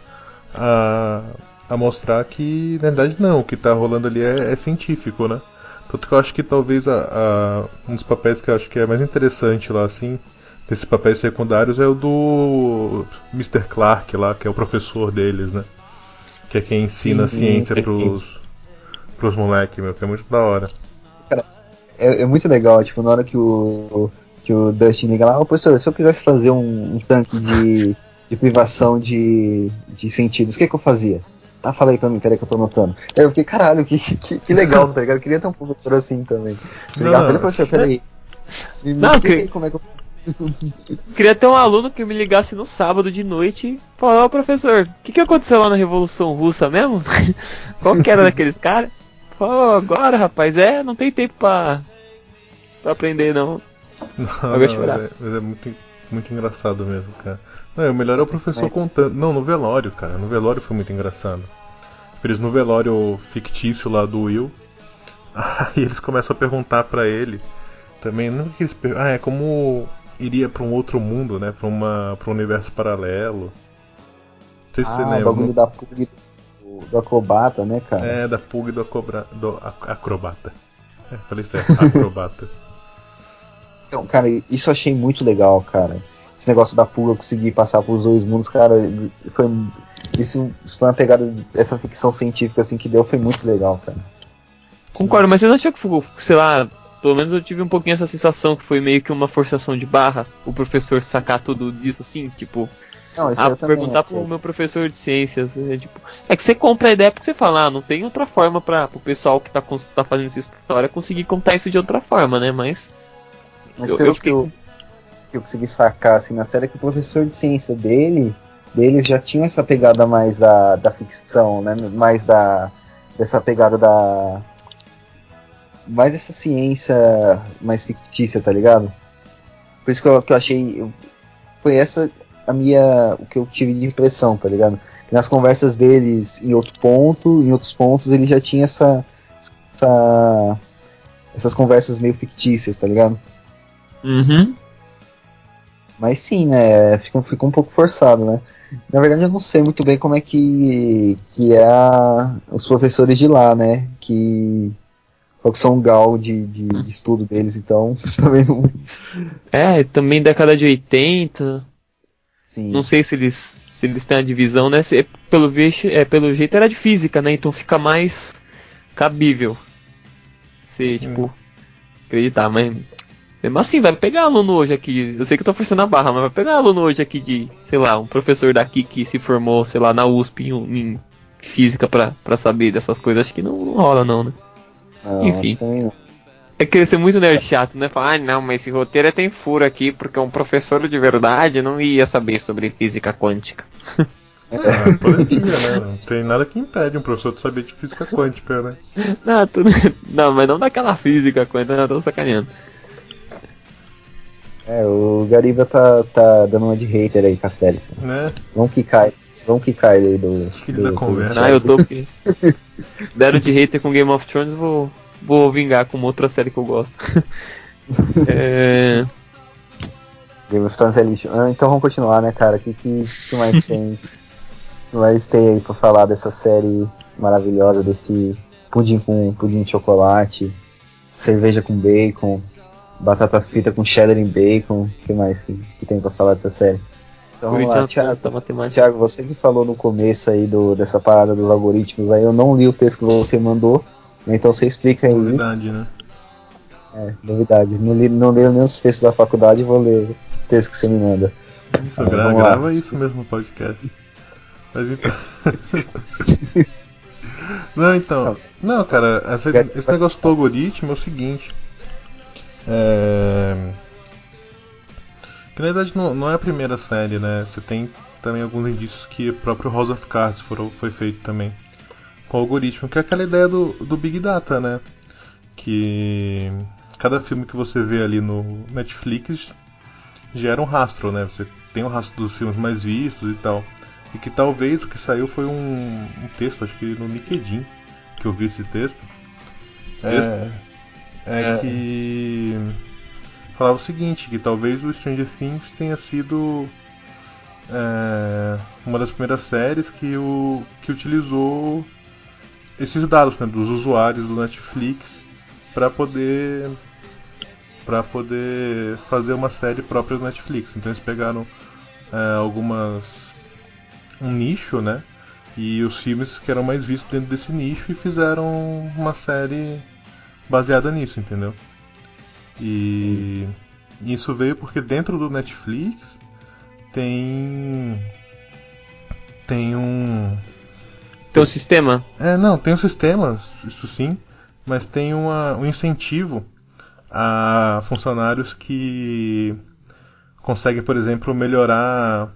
a mostrar que, na verdade, não, o que tá rolando ali é científico, né? Tanto que eu acho que talvez um dos papéis que eu acho que é mais interessante lá, assim, desses papéis secundários é o do Mr. Clark lá, que é o professor deles, né? Que é quem ensina ciência pros moleques, meu, que é muito da hora. Cara, é muito legal, tipo, na hora que o Dustin liga lá, professor, se eu quisesse fazer um tanque de privação de sentidos, o que eu fazia? Ah, fala aí pra mim, peraí que eu tô anotando. Aí eu fiquei, caralho, que legal, tá ligado? Eu queria ter um professor assim também. Ligava pra ele, professor, peraí. Me explica aí como é que eu... Queria ter um aluno que me ligasse no sábado de noite e falar, professor, o que aconteceu lá na Revolução Russa mesmo? Qual que era daqueles caras? Falou, agora, rapaz, não tem tempo pra aprender, não. Mas é muito, muito engraçado mesmo, cara. Não, o melhor é o professor contando. Não, no velório, cara. No velório foi muito engraçado. Eles no velório fictício lá do Will. Aí eles começam a perguntar pra ele. Também, não que eles é como iria pra um outro mundo, né? Pra um universo paralelo. Não sei se você lembra. O bagulho da Pug do acrobata, né, cara? É, da Pug do acrobata. Falei certo, acrobata. Então, cara, isso eu achei muito legal, cara. Esse negócio da Pulga conseguir passar pros dois mundos, cara, isso foi uma pegada essa ficção científica assim que deu, foi muito legal, cara. Concordo, mas você não achou que foi, sei lá, pelo menos eu tive um pouquinho essa sensação que foi meio que uma forçação de barra, o professor sacar tudo disso assim, tipo, não, isso eu perguntar pro meu professor de ciências, é que você compra a ideia porque você fala, não tem outra forma para o pessoal que tá fazendo essa história conseguir contar isso de outra forma, né, mas pelo que eu consegui sacar assim na série, que o professor de ciência deles já tinha essa pegada mais da ficção, né? Mais dessa pegada mais essa ciência mais fictícia, tá ligado? Por isso que eu achei. Foi essa o que eu tive de impressão, tá ligado? Que nas conversas deles em outros pontos, ele já tinha essas conversas meio fictícias, tá ligado? Uhum. Mas sim, né? Fica um pouco forçado, né? Na verdade, eu não sei muito bem como é que os professores de lá, né? Qual que são o grau de estudo deles, então também não. Também década de 80. Sim. Não sei se eles têm a divisão, né? Pelo jeito era de física, né? Então fica mais cabível. Se, tipo, acreditar, mas mesmo assim, vai pegar aluno hoje aqui. Eu sei que eu tô forçando a barra, mas vai pegar aluno hoje aqui de, sei lá, um professor daqui que se formou, sei lá, na USP em física pra saber dessas coisas. Acho que não rola, não, né? Não, Enfim. também não. É querer ser muito nerd chato, né? Falar, não, mas esse roteiro tem furo aqui, porque um professor de verdade não ia saber sobre física quântica. Podia, né? Não tem nada que impede um professor de saber de física quântica, né? Não, mas não daquela física quântica, não, tô sacaneando. O Gariba tá dando uma de hater aí com a série. Né? Vamos que cai aí do Da conversa. Eu tô. Deram de hater com Game of Thrones, vou vingar com uma outra série que eu gosto. Game of Thrones é lixo. Então vamos continuar, né, cara? O que mais tem? O que mais tem aí pra falar dessa série maravilhosa, desse pudim de chocolate, cerveja com bacon, batata frita com cheddar e bacon? O que mais que tem pra falar dessa série? Então vamos lá, Thiago, você que falou no começo aí dessa parada dos algoritmos aí, eu não li o texto que você mandou, então você explica aí. Novidade, né? Novidade. Não leio nem os textos da faculdade, vou ler texto que você me manda. Isso, Vamos lá. grava isso mesmo no podcast. Mas então. Não, então. Não, cara, esse negócio do algoritmo é o seguinte. Que na verdade não é a primeira série, né? Você tem também alguns indícios que o próprio House of Cards foi feito também com algoritmo, que é aquela ideia do Big Data, né? Que cada filme que você vê ali no Netflix gera um rastro, né? Você tem um rastro dos filmes mais vistos e tal. E que talvez o que saiu foi um texto, acho que no LinkedIn, que eu vi esse texto. Que falava o seguinte, que talvez o Stranger Things tenha sido uma das primeiras séries que utilizou esses dados, né, dos usuários do Netflix para poder fazer uma série própria do Netflix. Então eles pegaram um nicho, né, e os filmes que eram mais vistos dentro desse nicho e fizeram uma série baseada nisso, entendeu? E isso veio porque dentro do Netflix tem um sistema? não, tem um sistema, isso sim, mas tem um incentivo a funcionários que conseguem, por exemplo, melhorar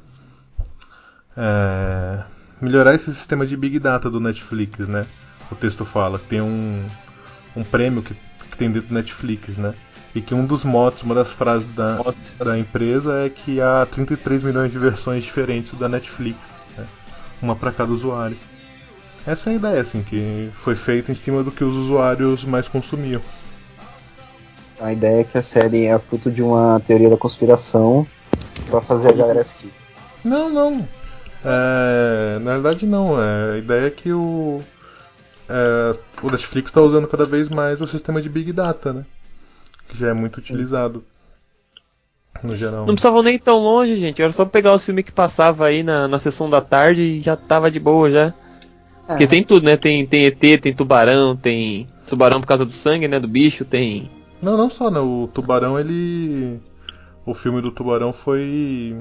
esse sistema de Big Data do Netflix, né? O texto fala que tem um prêmio que tem dentro do Netflix, né? E que um dos motos, uma das frases da empresa é que há 33 milhões de versões diferentes da Netflix, né? Uma para cada usuário. Essa é a ideia, assim, que foi feita em cima do que os usuários mais consumiam. A ideia é que a série é fruto de uma teoria da conspiração pra fazer a galera assistir. Não. Na verdade, não. A ideia é que o Netflix está usando cada vez mais o sistema de Big Data, né? Que já é muito utilizado no geral. Não precisavam nem ir tão longe, gente. Era só pegar os filmes que passava aí na sessão da tarde e já tava de boa já. Porque tem tudo, né? Tem ET, tem tubarão por causa do sangue, né? Do bicho, tem. Não só, né? O Tubarão, o filme do Tubarão foi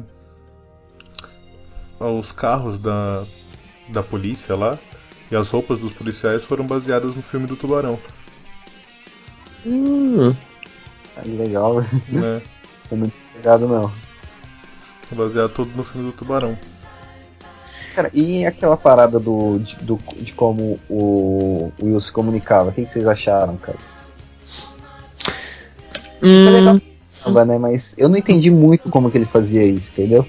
os carros da polícia lá e as roupas dos policiais foram baseadas no filme do Tubarão. Legal, Né? eu não tinha pegado não. Baseado tudo no filme do Tubarão. Cara, e aquela parada de como o Will se comunicava? O que vocês acharam, cara? Foi legal, né? Mas eu não entendi muito como que ele fazia isso, entendeu?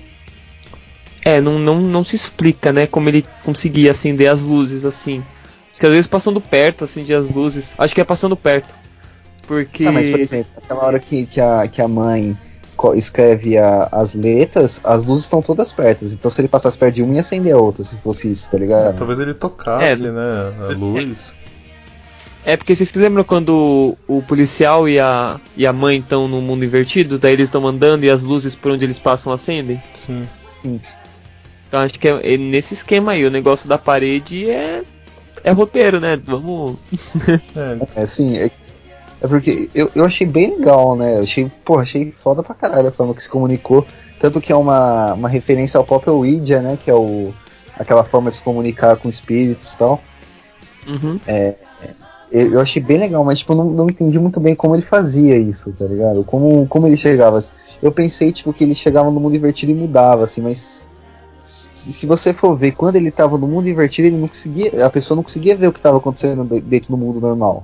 Não se explica, né? Como ele conseguia acender as luzes assim. Acho que às vezes passando perto, acendia as luzes. Acho que é passando perto. Porque. Tá, mas por exemplo, aquela hora que a mãe escreve as letras, as luzes estão todas perto. Então se ele passasse perto de uma, ia acender a outra, se fosse isso, tá ligado? Talvez ele tocasse, né? A luz. Porque vocês se lembram quando o policial e a mãe estão no mundo invertido? Daí eles estão andando e as luzes por onde eles passam acendem? Sim. Então acho que é nesse esquema aí. O negócio da parede é roteiro, né? Vamos. Assim, é porque eu achei bem legal, né? Achei foda pra caralho a forma que se comunicou. Tanto que é uma referência ao próprio Ouija, né? Que é aquela forma de se comunicar com espíritos e tal. Uhum. Eu achei bem legal, mas tipo, não entendi muito bem como ele fazia isso, tá ligado? Como ele chegava. Eu pensei, tipo, que ele chegava no mundo invertido e mudava, assim, mas se você for ver, quando ele tava no mundo invertido, a pessoa não conseguia ver o que tava acontecendo dentro do mundo normal.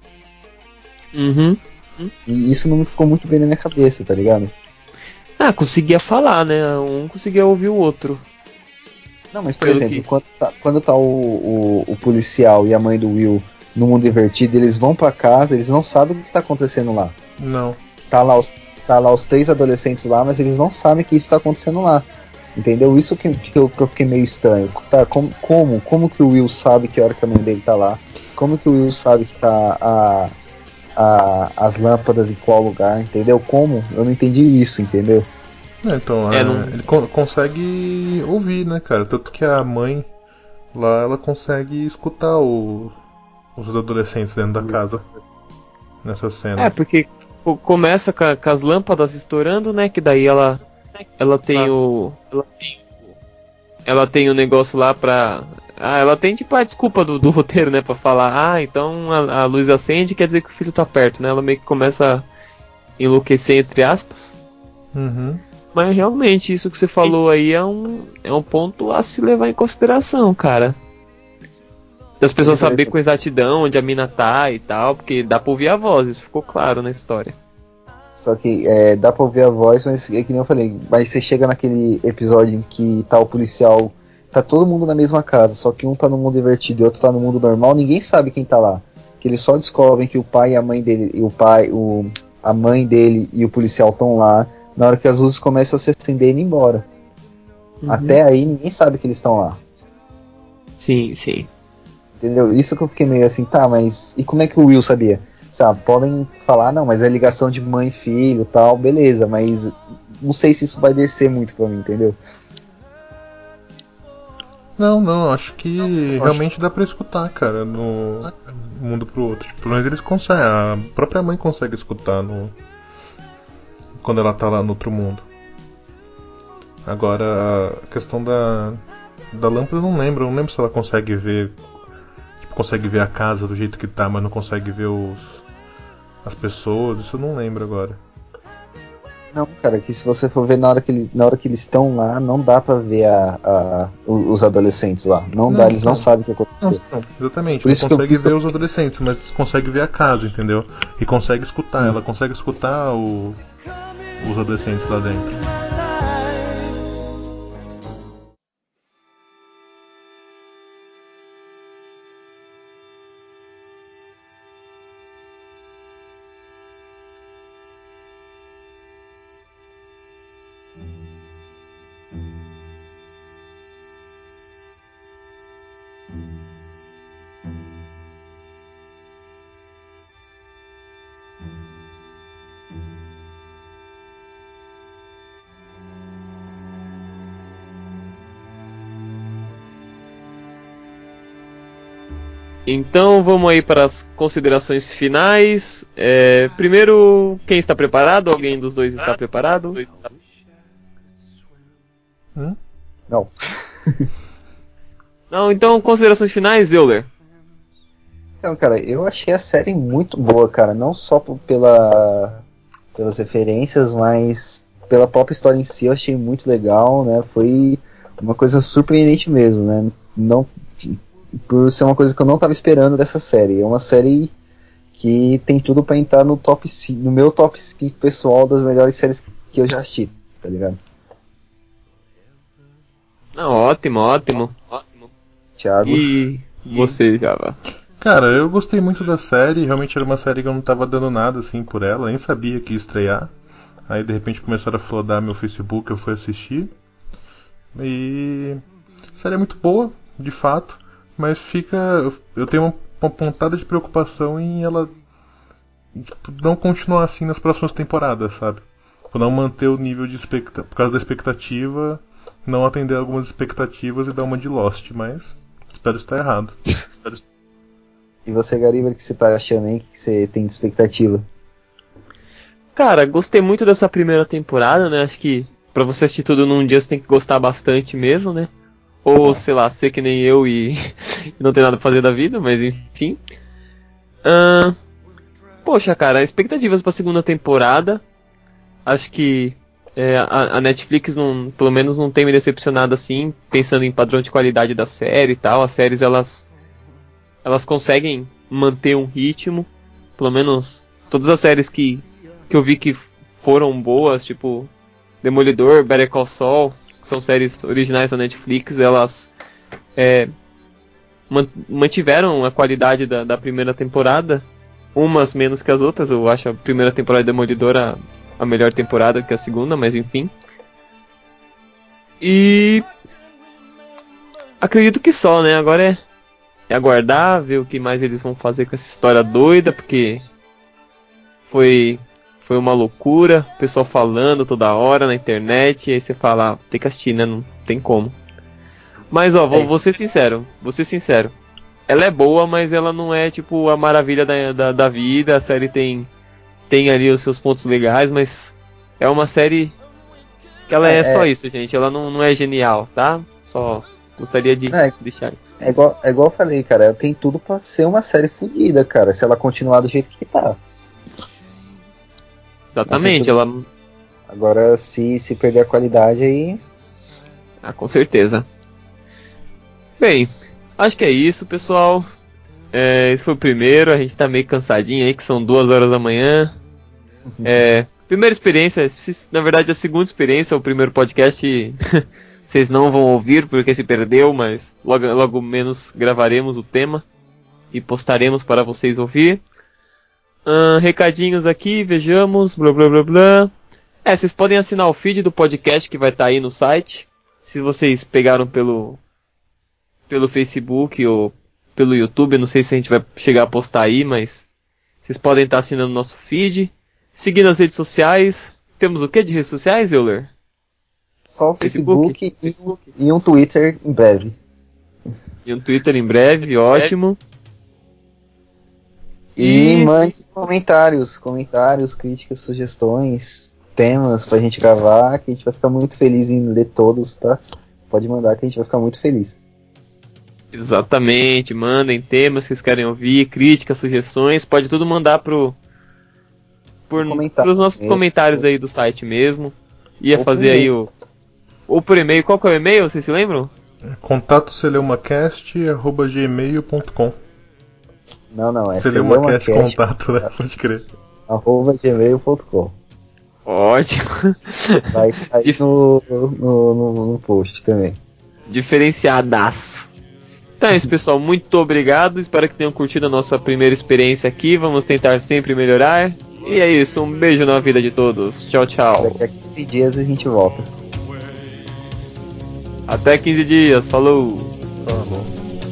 Uhum. E isso não me ficou muito bem na minha cabeça, tá ligado? Conseguia falar, né? Um conseguia ouvir o outro. Não, mas por exemplo, quando tá o policial e a mãe do Will no mundo invertido, eles vão pra casa, eles não sabem o que tá acontecendo lá. Não. Tá lá os 3 adolescentes lá, mas eles não sabem que isso tá acontecendo lá. Entendeu? Isso que eu fiquei meio estranho. Tá, como que o Will sabe que hora que a mãe dele tá lá? Como que o Will sabe que tá as lâmpadas em qual lugar? Entendeu? Como? Eu não entendi isso, entendeu? Então, ele consegue ouvir, né, cara? Tanto que a mãe lá, ela consegue escutar os adolescentes dentro da casa. Nessa cena. Porque começa com as lâmpadas estourando, né? Que daí ela ela tem o. Ela tem o negócio lá pra. Ela tem tipo a desculpa do roteiro, né? Pra falar, então a luz acende, quer dizer que o filho tá perto, né? Ela meio que começa a enlouquecer, entre aspas. Uhum. Mas realmente, isso que você falou aí é um ponto a se levar em consideração, cara. Das pessoas saber com exatidão onde a mina tá e tal, porque dá pra ouvir a voz, isso ficou claro na história. Só que dá pra ouvir a voz, mas é que nem eu falei, mas você chega naquele episódio em que tá o policial, tá todo mundo na mesma casa, só que um tá no mundo invertido e outro tá no mundo normal, ninguém sabe quem tá lá. Que eles só descobrem que o pai e a mãe dele, a mãe dele e o policial estão lá, na hora que as luzes começam a se acender e ir embora. Até aí ninguém sabe que eles estão lá. Sim, sim. Entendeu? Isso que eu fiquei meio assim, tá, mas e como é que o Will sabia? Sabe, podem falar, não, mas é ligação de mãe e filho tal, beleza, mas não sei se isso vai descer muito pra mim, entendeu? Não, acho que realmente dá pra escutar, cara, no mundo pro outro. Pelo menos eles conseguem, a própria mãe consegue escutar quando ela tá lá no outro mundo. Agora, a questão da lâmpada eu não lembro se ela consegue ver. Tipo, consegue ver a casa do jeito que tá, mas não consegue ver as pessoas, isso eu não lembro agora. Não, cara, que se você for ver na hora que eles estão lá, não dá pra ver os adolescentes lá. Não dá, eles não sabem o que aconteceu. Não, exatamente, Por não isso consegue ver os adolescentes, mas consegue ver a casa, entendeu? E consegue escutar, ela consegue escutar os adolescentes lá dentro. Então vamos aí para as considerações finais. Primeiro, quem está preparado? Alguém dos dois está preparado? Não. Não, então considerações finais, Euler. Então, cara, eu achei a série muito boa, cara. Não só pelas referências, mas pela própria história em si, eu achei muito legal, né? Foi uma coisa surpreendente mesmo, né? Não, por ser uma coisa que eu não estava esperando dessa série. É uma série que tem tudo pra entrar no top 5, no meu top 5 pessoal das melhores séries que eu já assisti, tá ligado? Não, ótimo. Thiago. E você, Java? Cara, eu gostei muito da série, realmente era uma série que eu não tava dando nada assim por ela, nem sabia que ia estrear. Aí de repente começaram a flodar meu Facebook, eu fui assistir. E a série é muito boa, de fato, mas eu tenho uma pontada de preocupação em ela não continuar assim nas próximas temporadas, sabe? Por não manter o nível de expectativa, por causa da expectativa, não atender algumas expectativas e dar uma de Lost, mas espero estar errado. E você, Gariba, o que você tá achando aí? O que você tem de expectativa? Cara, gostei muito dessa primeira temporada, né? Acho que pra você assistir tudo num dia você tem que gostar bastante mesmo, né? Ou, sei lá, ser que nem eu e não ter nada pra fazer da vida, mas enfim. Poxa, cara, expectativas pra segunda temporada. Acho que a Netflix, pelo menos, não tem me decepcionado assim, pensando em padrão de qualidade da série e tal. As séries, elas conseguem manter um ritmo. Pelo menos, todas as séries que eu vi que foram boas, tipo Demolidor, Better Call Saul, que são séries originais da Netflix, elas mantiveram a qualidade da primeira temporada, umas menos que as outras. Eu acho a primeira temporada de Demolidor a melhor temporada que a segunda, mas enfim. E acredito que só, né? Agora é aguardar, ver o que mais eles vão fazer com essa história doida, porque foi uma loucura, o pessoal falando toda hora na internet, e aí você fala, tem que assistir, né? Não tem como. Mas ó, vou ser sincero. Ela é boa, mas ela não é tipo a maravilha da vida. A série tem ali os seus pontos legais, mas é uma série Que ela é só isso, gente. Ela não é genial, tá? Só gostaria de deixar. É igual eu falei, cara. Ela tem tudo pra ser uma série fodida, cara. Se ela continuar do jeito que tá. Exatamente, Agora, se perder a qualidade aí. Ah, com certeza. Bem, acho que é isso, pessoal. Esse foi o primeiro, a gente tá meio cansadinho aí, que são 2 horas da manhã. Primeira experiência, na verdade a segunda experiência, o primeiro podcast vocês não vão ouvir porque se perdeu, mas logo menos gravaremos o tema e postaremos para vocês ouvir. Recadinhos aqui, vejamos, blá blá blá blá. Vocês podem assinar o feed do podcast que vai estar aí no site. Se vocês pegaram pelo Facebook ou pelo YouTube, não sei se a gente vai chegar a postar aí, mas vocês podem estar assinando o nosso feed. Seguindo as redes sociais. Temos o que de redes sociais, Euler? Só o Facebook. E um Twitter em breve. E um Twitter em breve, ótimo. E mande comentários, críticas, sugestões, temas pra gente gravar, que a gente vai ficar muito feliz em ler todos, tá? Pode mandar que a gente vai ficar muito feliz. Exatamente, mandem temas que vocês querem ouvir, críticas, sugestões, pode tudo mandar pros nossos comentários aí do site mesmo. Ia fazer aí ou por e-mail. Qual que é o e-mail, vocês se lembram? contato@celeumacast@gmail.com. Não, é Celeumacast contato, né? Pode crer. @gmail.com. Ótimo. Vai estar aí no post também. Diferenciadaço. Então é isso, pessoal. Muito obrigado. Espero que tenham curtido a nossa primeira experiência aqui. Vamos tentar sempre melhorar. E é isso. Um beijo na vida de todos. Tchau, tchau. Daqui a 15 dias a gente volta. Até 15 dias. Falou. Falou.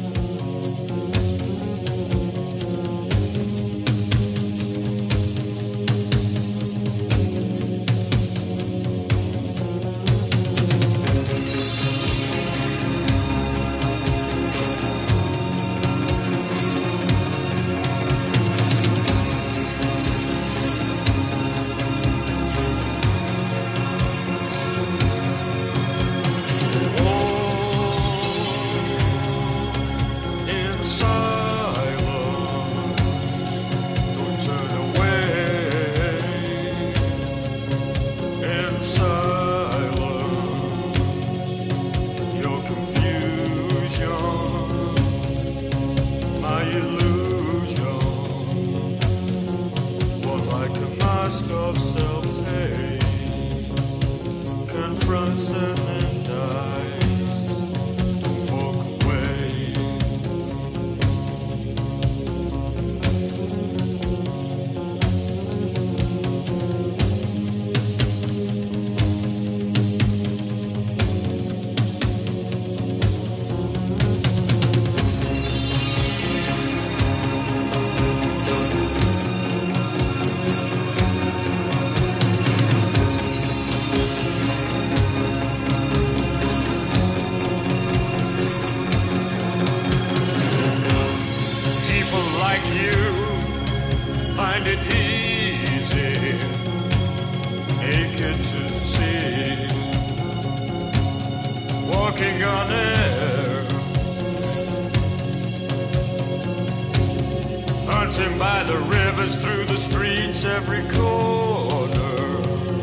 Hunting by the rivers, through the streets, every corner,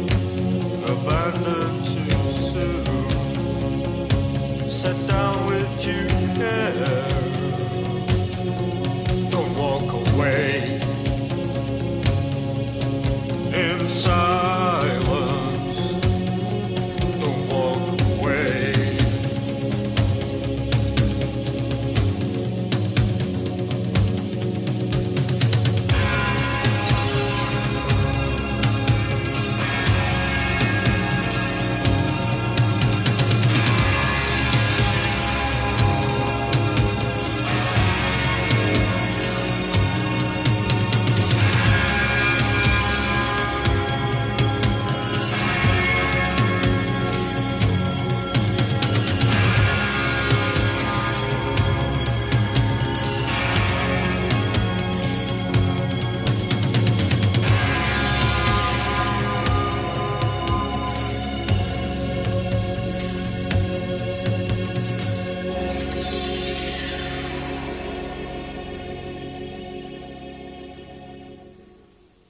abandoned too soon, set down with due care.